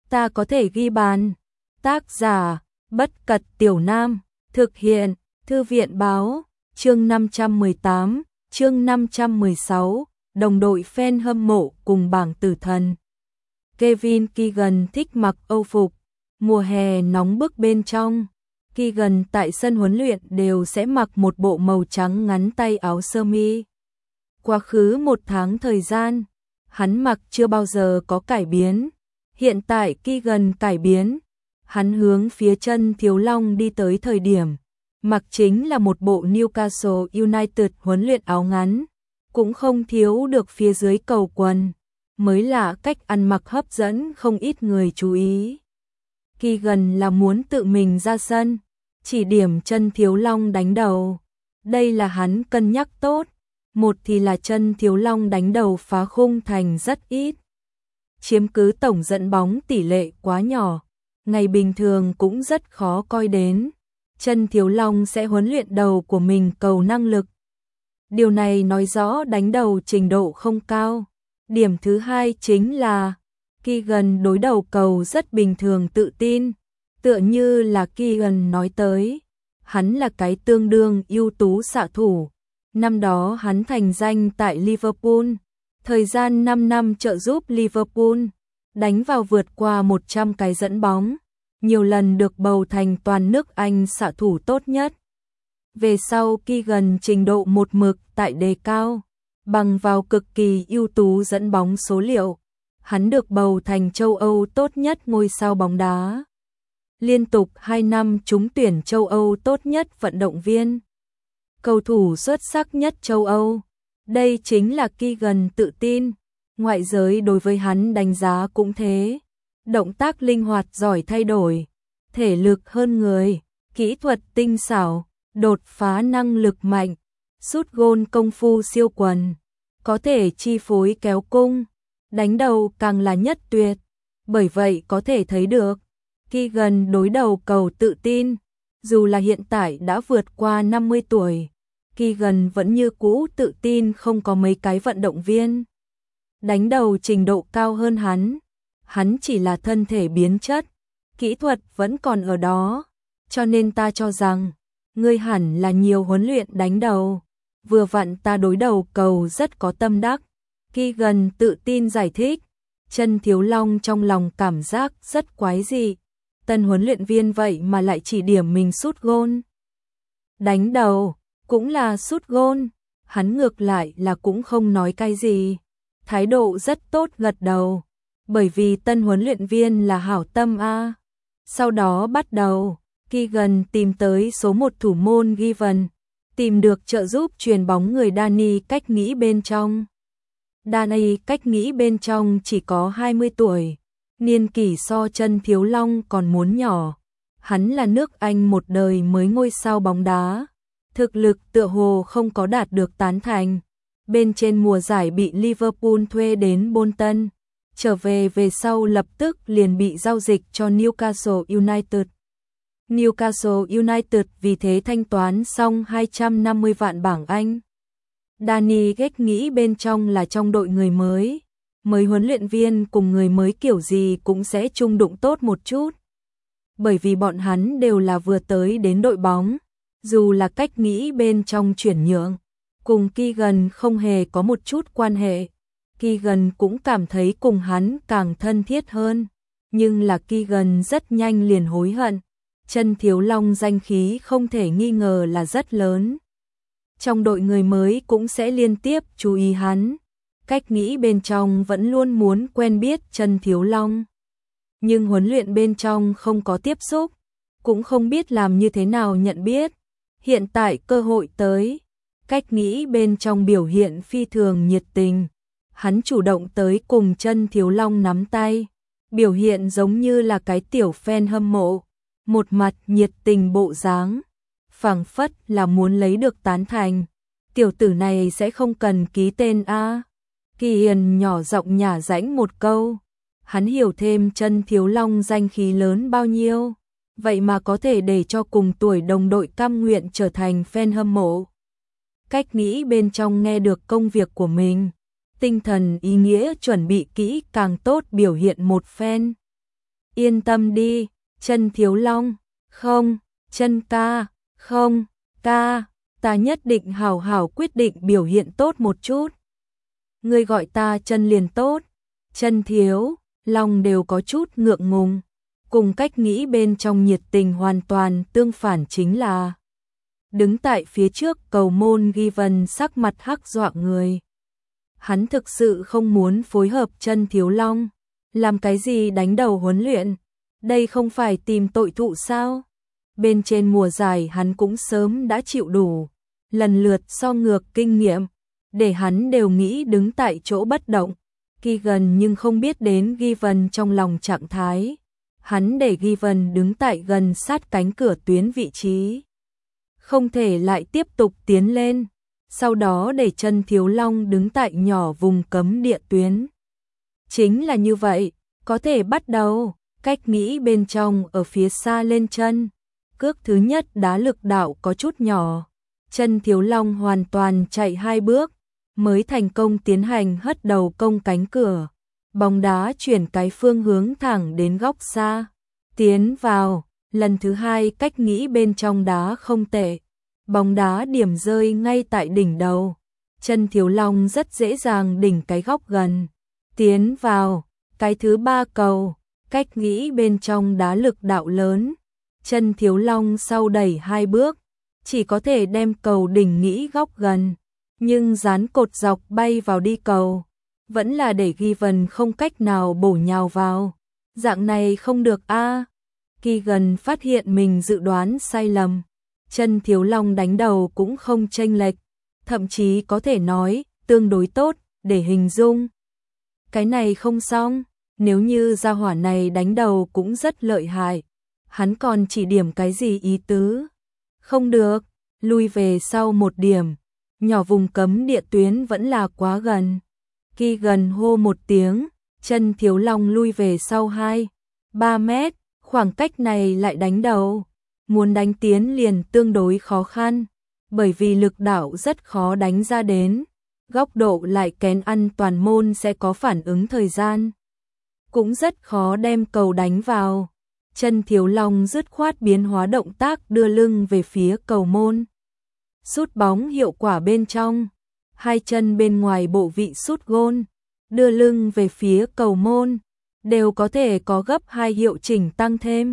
ta có thể ghi bàn. Tác giả, Bất Cật Tiểu Nam, thực hiện, Thư viện báo, chương 518, chương 516, đồng đội fan hâm mộ cùng bảng tử thần. Kevin Keegan thích mặc Âu phục, mùa hè nóng bức bên trong. Keegan tại sân huấn luyện đều sẽ mặc một bộ màu trắng ngắn tay áo sơ mi. Quá khứ 1 tháng thời gian, hắn mặc chưa bao giờ có cải biến. Hiện tại Keegan cải biến, hắn hướng phía chân Thiếu Long đi tới thời điểm, mặc chính là một bộ Newcastle United huấn luyện áo ngắn, cũng không thiếu được phía dưới cầu quần, mới lạ cách ăn mặc hấp dẫn không ít người chú ý. Keegan là muốn tự mình ra sân, chỉ điểm chân Thiếu Long đánh đầu. Đây là hắn cân nhắc tốt, một thì là chân Thiếu Long đánh đầu phá khung thành rất ít, chiếm cứ tổng dẫn bóng tỷ lệ quá nhỏ, ngày bình thường cũng rất khó coi đến. Chân Thiếu Long sẽ huấn luyện đầu của mình cầu năng lực. Điều này nói rõ đánh đầu trình độ không cao. Điểm thứ hai chính là Keegan đối đầu cầu rất bình thường tự tin, tựa như là Keegan nói tới, hắn là cái tương đương ưu tú xạ thủ. Năm đó hắn thành danh tại Liverpool, thời gian 5 năm trợ giúp Liverpool đánh vào vượt qua 100 cái dẫn bóng, nhiều lần được bầu thành toàn nước Anh xạ thủ tốt nhất. Về sau Keegan trình độ một mực tại đề cao, bằng vào cực kỳ ưu tú dẫn bóng số liệu, hắn được bầu thành châu Âu tốt nhất ngôi sao bóng đá. Liên tục 2 năm trúng tuyển châu Âu tốt nhất vận động viên, cầu thủ xuất sắc nhất châu Âu. Đây chính là Keegan tự tin, ngoại giới đối với hắn đánh giá cũng thế. Động tác linh hoạt giỏi thay đổi, thể lực hơn người, kỹ thuật tinh xảo, đột phá năng lực mạnh, sút gôn công phu siêu quần, có thể chi phối kéo cung, đánh đầu càng là nhất tuyệt. Bởi vậy có thể thấy được, Keegan đối đầu cầu tự tin, dù là hiện tại đã vượt qua 50 tuổi, Keegan vẫn như cũ tự tin, không có mấy cái vận động viên đánh đầu trình độ cao hơn hắn. Hắn chỉ là thân thể biến chất, kỹ thuật vẫn còn ở đó, cho nên ta cho rằng, ngươi hẳn là nhiều huấn luyện đánh đầu, vừa vặn ta đối đầu cầu rất có tâm đắc. Keegan tự tin giải thích, chân Thiếu Long trong lòng cảm giác rất quái dị, tân huấn luyện viên vậy mà lại chỉ điểm mình sút gôn. Đánh đầu, cũng là sút gôn, hắn ngược lại là cũng không nói cái gì, thái độ rất tốt gật đầu. Bởi vì tân huấn luyện viên là hảo tâm a. Sau đó bắt đầu, Keegan tìm tới số 1 thủ môn Given, tìm được trợ giúp truyền bóng người Danny cách nghĩ bên trong. Danny cách nghĩ bên trong chỉ có 20 tuổi, niên kỷ so chân Thiếu Long còn muốn nhỏ. Hắn là nước Anh một đời mới ngôi sao bóng đá, thực lực tựa hồ không có đạt được tán thành. Bên trên mùa giải bị Liverpool thuê đến Bolton, trở về sau lập tức liền bị giao dịch cho Newcastle United. Newcastle United vì thế thanh toán xong 250 vạn bảng Anh. Danny ghét nghĩ bên trong là trong đội người mới huấn luyện viên cùng người mới kiểu gì cũng sẽ chung đụng tốt một chút. Bởi vì bọn hắn đều là vừa tới đến đội bóng, dù là cách nghĩ bên trong chuyển nhượng, cùng Keegan không hề có một chút quan hệ. Keegan cũng cảm thấy cùng hắn càng thân thiết hơn, nhưng là Keegan rất nhanh liền hối hận. Chân Thiếu Long danh khí không thể nghi ngờ là rất lớn, trong đội người mới cũng sẽ liên tiếp chú ý hắn. Cách nghĩ bên trong vẫn luôn muốn quen biết chân Thiếu Long, nhưng huấn luyện bên trong không có tiếp xúc, cũng không biết làm như thế nào nhận biết. Hiện tại cơ hội tới, cách nghĩ bên trong biểu hiện phi thường nhiệt tình. Hắn chủ động tới cùng chân Thiếu Long nắm tay, biểu hiện giống như là cái tiểu fan hâm mộ, một mặt nhiệt tình bộ dáng, phảng phất là muốn lấy được tán thành. Tiểu tử này sẽ không cần ký tên a. Keegan nhỏ giọng nhả rãnh một câu, hắn hiểu thêm chân Thiếu Long danh khí lớn bao nhiêu, vậy mà có thể để cho cùng tuổi đồng đội cam nguyện trở thành fan hâm mộ. Cách nghĩ bên trong nghe được công việc của mình, tinh thần ý nghĩa chuẩn bị kỹ càng tốt biểu hiện một phen. Yên tâm đi, Chân Thiếu Long. Không, Chân ca, không, ca, ta nhất định hảo hảo quyết định biểu hiện tốt một chút. Ngươi gọi ta Chân liền tốt. Chân Thiếu Long đều có chút ngượng ngùng, cùng cách nghĩ bên trong nhiệt tình hoàn toàn tương phản chính là đứng tại phía trước cầu môn Ghi Vân sắc mặt hắc dọa người. Hắn thực sự không muốn phối hợp Chân Thiếu Long, làm cái gì đánh đầu huấn luyện, đây không phải tìm tội thụ sao? Bên trên mùa giải hắn cũng sớm đã chịu đủ, lần lượt so ngược kinh nghiệm, để hắn đều nghĩ đứng tại chỗ bất động. Ghi gần nhưng không biết đến Ghi Vân trong lòng trạng thái, hắn để Ghi Vân đứng tại gần sát cánh cửa tuyến vị trí, không thể lại tiếp tục tiến lên, sau đó để Chân Thiếu Long đứng tại nhỏ vùng cấm địa tuyến. Chính là như vậy, có thể bắt đầu, cách nghĩ bên trong ở phía xa lên chân. Cước thứ nhất đá lực đạo có chút nhỏ, Chân Thiếu Long hoàn toàn chạy 2 bước, mới thành công tiến hành hất đầu công cánh cửa. Bóng đá chuyển cái phương hướng thẳng đến góc xa, tiến vào, lần thứ hai cách nghĩ bên trong đá không tệ. Bóng đá điểm rơi ngay tại đỉnh đầu, Chân Thiếu Long rất dễ dàng đỉnh cái góc gần, tiến vào, cái thứ ba cầu, cách nghĩ bên trong đá lực đạo lớn, Chân Thiếu Long sau đẩy 2 bước, chỉ có thể đem cầu đỉnh nghĩ góc gần, nhưng dán cột dọc bay vào đi cầu, vẫn là để Ghi Vân không cách nào bổ nhào vào, dạng này không được a. Ghi gần phát hiện mình dự đoán sai lầm, Chân Thiếu Long đánh đầu cũng không chênh lệch, thậm chí có thể nói tương đối tốt để hình dung. Cái này không xong, nếu như gia hỏa này đánh đầu cũng rất lợi hại, hắn còn chỉ điểm cái gì ý tứ? Không được, lui về sau một điểm, nhỏ vùng cấm địa tuyến vẫn là quá gần. Ghi gần hô một tiếng, Chân Thiếu Long lui về sau 2-3 mét, khoảng cách này lại đánh đầu. Muốn đánh tiến liền tương đối khó khăn, bởi vì lực đạo rất khó đánh ra đến, góc độ lại kén ăn toàn môn sẽ có phản ứng thời gian. Cũng rất khó đem cầu đánh vào. Chân Thiếu Long dứt khoát biến hóa động tác đưa lưng về phía cầu môn. Sút bóng hiệu quả bên trong, hai chân bên ngoài bộ vị sút gôn, đưa lưng về phía cầu môn, đều có thể có gấp 2 hiệu chỉnh tăng thêm.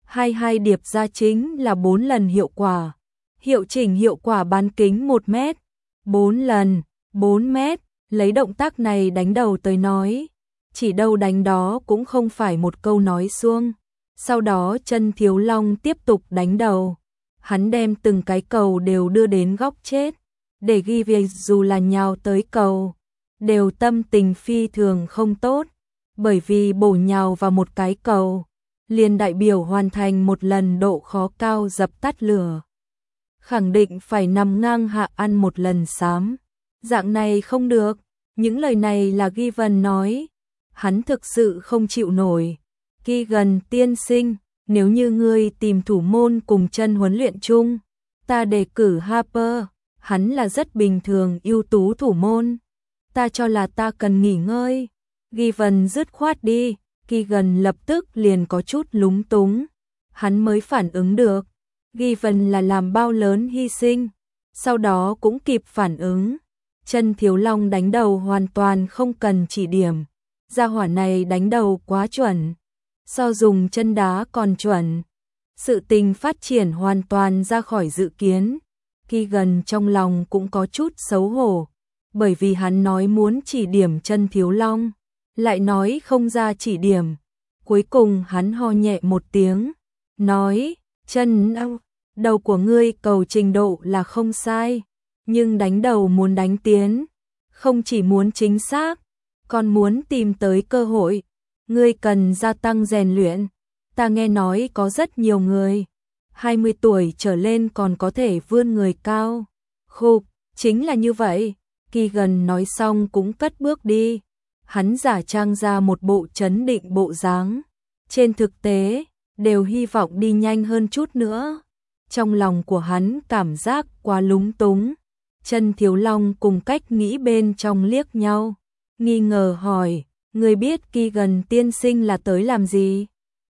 22 điệp ra chính là 4 lần hiệu quả. Hiệu chỉnh hiệu quả bán kính 1 mét, 4 lần, 4 mét, lấy động tác này đánh đầu tới nói. Chỉ đâu đánh đó cũng không phải một câu nói suông. Sau đó Chân Thiếu Long tiếp tục đánh đầu. Hắn đem từng cái cầu đều đưa đến góc chết. Để Ghi về dù là nhào tới cầu, đều tâm tình phi thường không tốt. Bởi vì bổ nhào vào một cái cầu, liền đại biểu hoàn thành một lần độ khó cao dập tắt lửa. Khẳng định phải nằm ngang hạ ăn một lần xám. Dạng này không được, những lời này là Ghi Vân nói. Hắn thực sự không chịu nổi. Ghi gần tiên sinh, nếu như ngươi tìm thủ môn cùng Chân huấn luyện chung, ta đề cử Harper, hắn là rất bình thường ưu tú thủ môn. Ta cho là ta cần nghỉ ngơi. Ghi Vân dứt khoát đi. Ghi gần lập tức liền có chút lúng túng. Hắn mới phản ứng được. Ghi Vân là làm bao lớn hy sinh. Sau đó cũng kịp phản ứng. Chân Thiếu Long đánh đầu hoàn toàn không cần chỉ điểm. Gia hỏa này đánh đầu quá chuẩn. So dùng chân đá còn chuẩn. Sự tình phát triển hoàn toàn ra khỏi dự kiến. Ghi gần trong lòng cũng có chút xấu hổ. Bởi vì hắn nói muốn chỉ điểm Chân Thiếu Long, lại nói không ra chỉ điểm. Cuối cùng hắn ho nhẹ một tiếng, nói, Chân đầu của ngươi cầu trình độ là không sai, nhưng đánh đầu muốn đánh tiến, không chỉ muốn chính xác, còn muốn tìm tới cơ hội. Ngươi cần gia tăng rèn luyện. Ta nghe nói có rất nhiều người 20 tuổi trở lên còn có thể vươn người cao. Khục, chính là như vậy. Ghi gần nói xong cũng cất bước đi. Hắn giả trang ra một bộ trấn định bộ dáng. Trên thực tế, đều hy vọng đi nhanh hơn chút nữa. Trong lòng của hắn cảm giác quá lúng túng. Chân Thiếu Long cùng cách nghĩ bên trong liếc nhau, nghi ngờ hỏi, người biết Ghi gần tiên sinh là tới làm gì?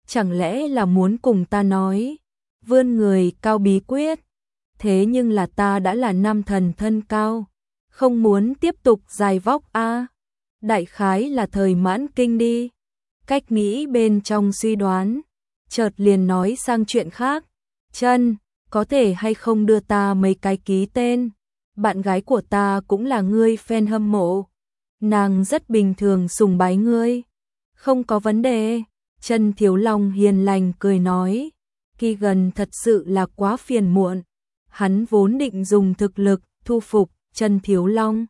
chẳng lẽ là muốn cùng ta nói, vươn người cao bí quyết, thế nhưng là ta đã là nam thần thân cao, không muốn tiếp tục dài vóc a. Đại khái là thời mãn kinh đi. Cách nghĩ bên trong suy đoán, chợt liền nói sang chuyện khác, Chân, có thể hay không đưa ta mấy cái ký tên, bạn gái của ta cũng là ngươi fan hâm mộ, nàng rất bình thường sùng bái ngươi. Không có vấn đề, Chân Thiếu Long hiền lành cười nói, Kỳ Gần thật sự là quá phiền muộn, hắn vốn định dùng thực lực thu phục Chân Thiếu Long,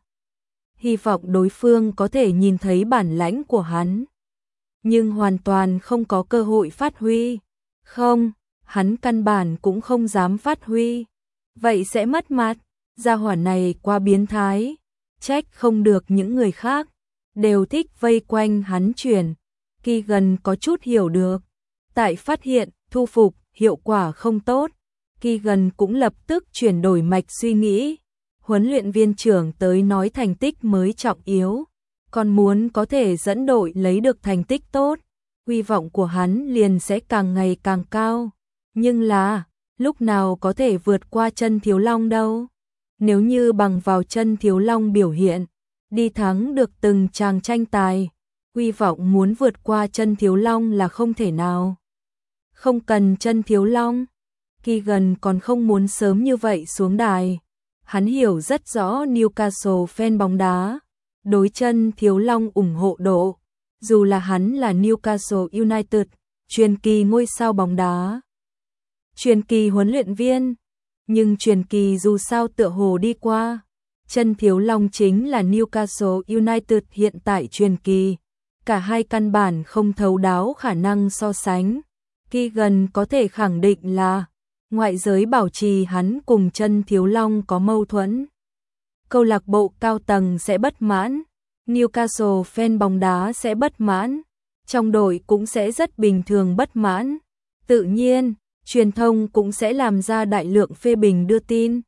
hy vọng đối phương có thể nhìn thấy bản lãnh của hắn, nhưng hoàn toàn không có cơ hội phát huy. Không, hắn căn bản cũng không dám phát huy, vậy sẽ mất mặt. Gia hỏa này quá biến thái, trách không được những người khác đều thích vây quanh hắn chuyển. Kỳ Gần có chút hiểu được, tại phát hiện thu phục hiệu quả không tốt, Kỳ Gần cũng lập tức chuyển đổi mạch suy nghĩ. Huấn luyện viên trưởng tới nói thành tích mới trọng yếu, còn muốn có thể dẫn đội lấy được thành tích tốt, hy vọng của hắn liền sẽ càng ngày càng cao. Nhưng là, lúc nào có thể vượt qua Chân Thiếu Long đâu? Nếu như bằng vào Chân Thiếu Long biểu hiện, đi thắng được từng tràng tranh tài, hy vọng muốn vượt qua Chân Thiếu Long là không thể nào. Không cần Chân Thiếu Long, Kỳ Gần còn không muốn sớm như vậy xuống đài. Hắn hiểu rất rõ Newcastle fan bóng đá, đối Chân Thiếu Long ủng hộ độ, dù là hắn là Newcastle United, truyền kỳ ngôi sao bóng đá, truyền kỳ huấn luyện viên, nhưng truyền kỳ dù sao tựa hồ đi qua. Chân Thiếu Long chính là Newcastle United hiện tại truyền kỳ, cả hai căn bản không thấu đáo khả năng so sánh. Kỳ Gần có thể khẳng định là ngoại giới bảo trì hắn cùng Chân Thiếu Long có mâu thuẫn, câu lạc bộ cao tầng sẽ bất mãn, Newcastle fan bóng đá sẽ bất mãn, trong đội cũng sẽ rất bình thường bất mãn. Tự nhiên, truyền thông cũng sẽ làm ra đại lượng phê bình đưa tin.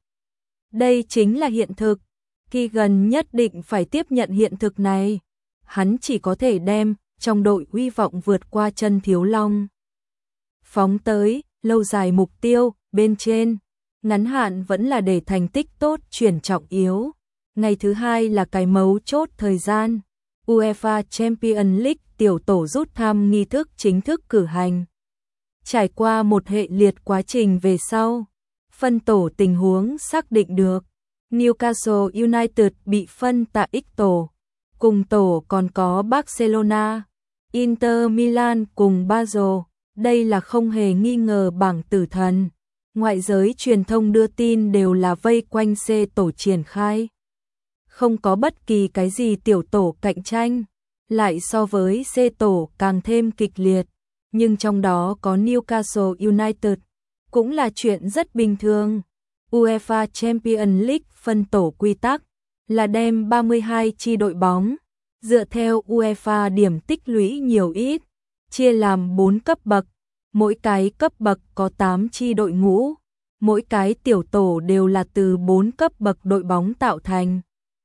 Đây chính là hiện thực, Kỳ Gần nhất định phải tiếp nhận hiện thực này. Hắn chỉ có thể đem trong đội hy vọng vượt qua Chân Thiếu Long. Phóng tới lâu dài mục tiêu bên trên, ngắn hạn vẫn là để thành tích tốt chuyển trọng yếu. Ngày thứ hai là cái mấu chốt thời gian, UEFA Champions League tiểu tổ rút thăm nghi thức chính thức cử hành. Trải qua một hệ liệt quá trình về sau, phân tổ tình huống xác định được, Newcastle United bị phân tại X tổ, cùng tổ còn có Barcelona, Inter Milan cùng Basel. Đây là không hề nghi ngờ bảng tử thần. Ngoại giới truyền thông đưa tin đều là vây quanh C tổ triển khai. Không có bất kỳ cái gì tiểu tổ cạnh tranh, lại so với C tổ càng thêm kịch liệt. Nhưng trong đó có Newcastle United, cũng là chuyện rất bình thường. UEFA Champions League phân tổ quy tắc là đem 32 chi đội bóng, dựa theo UEFA điểm tích lũy nhiều ít, chia làm 4 cấp bậc, mỗi cái cấp bậc có 8 chi đội ngũ, mỗi cái tiểu tổ đều là từ 4 cấp bậc đội bóng tạo thành.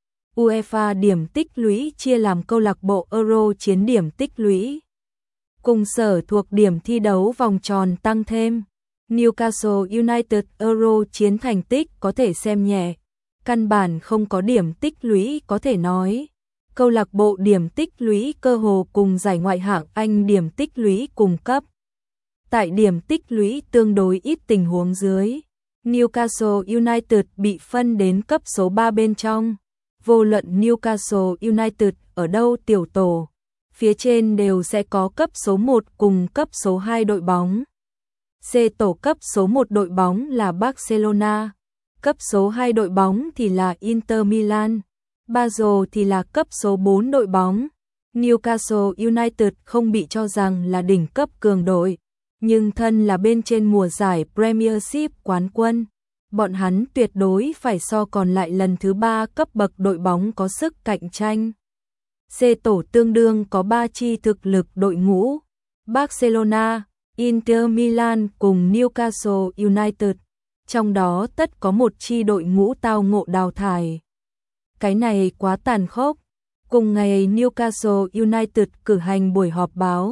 UEFA điểm tích lũy chia làm câu lạc bộ Euro chiến điểm tích lũy, cùng sở thuộc điểm thi đấu vòng tròn tăng thêm. Newcastle United Euro chiến thành tích có thể xem nhẹ, căn bản không có điểm tích lũy có thể nói. Câu lạc bộ điểm tích lũy cơ hồ cùng giải ngoại hạng Anh điểm tích lũy cùng cấp. Tại điểm tích lũy tương đối ít tình huống dưới, Newcastle United bị phân đến cấp số 3 bên trong. Vô luận Newcastle United ở đâu tiểu tổ, phía trên đều sẽ có cấp số 1 cùng cấp số 2 đội bóng. C tổ cấp số 1 đội bóng là Barcelona, cấp số 2 đội bóng thì là Inter Milan, Basel thì là cấp số 4 đội bóng. Newcastle United không bị cho rằng là đỉnh cấp cường đội, nhưng thân là bên trên mùa giải Premiership quán quân, bọn hắn tuyệt đối phải so còn lại lần thứ 3 cấp bậc đội bóng có sức cạnh tranh. C tổ tương đương có 3 chi thực lực đội ngũ, Barcelona, Inter Milan cùng Newcastle United, trong đó tất có một chi đội ngũ tao ngộ đào thải. Cái này quá tàn khốc. Cùng ngày Newcastle United cử hành buổi họp báo,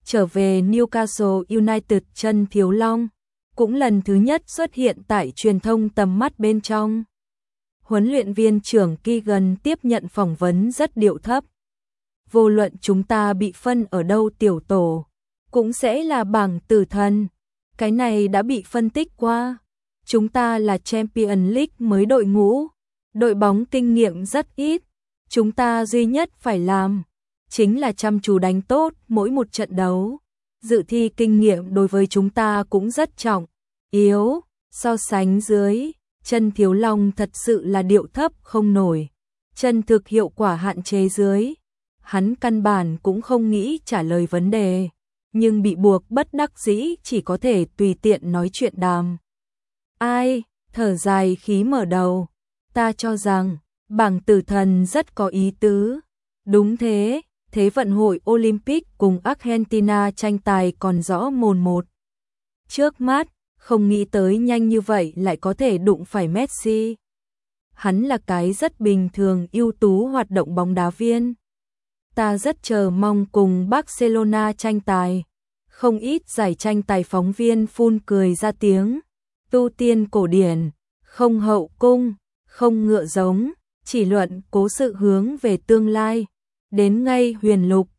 trở về Newcastle United, Trần Thiếu Long cũng lần thứ nhất xuất hiện tại truyền thông tầm mắt bên trong. Huấn luyện viên trưởng Keegan tiếp nhận phỏng vấn rất điệu thấp. Vô luận chúng ta bị phân ở đâu tiểu tổ, cũng sẽ là bảng tử thần. Cái này đã bị phân tích qua. Chúng ta là Champions League mới đội ngũ, đội bóng kinh nghiệm rất ít. Chúng ta duy nhất phải làm chính là chăm chú đánh tốt mỗi một trận đấu. Dự thi kinh nghiệm đối với chúng ta cũng rất trọng yếu. So sánh dưới, Trần Thiếu Long thật sự là điệu thấp không nổi. Chân thực hiệu quả hạn chế dưới, hắn căn bản cũng không nghĩ trả lời vấn đề, nhưng bị buộc bất đắc dĩ chỉ có thể tùy tiện nói chuyện đàm. Ai, thở dài khí mở đầu, ta cho rằng bảng tử thần rất có ý tứ. Đúng thế, Thế vận hội Olympic cùng Argentina tranh tài còn rõ mồn một. Trước mắt, không nghĩ tới nhanh như vậy lại có thể đụng phải Messi. Hắn là cái rất bình thường ưu tú hoạt động bóng đá viên. Ta rất chờ mong cùng Barcelona tranh tài. Không ít giải tranh tài phóng viên phun cười ra tiếng. Tu tiên cổ điển, không hậu cung, không ngựa giống, chỉ luận cố sự hướng về tương lai. Đến ngay huyền lục,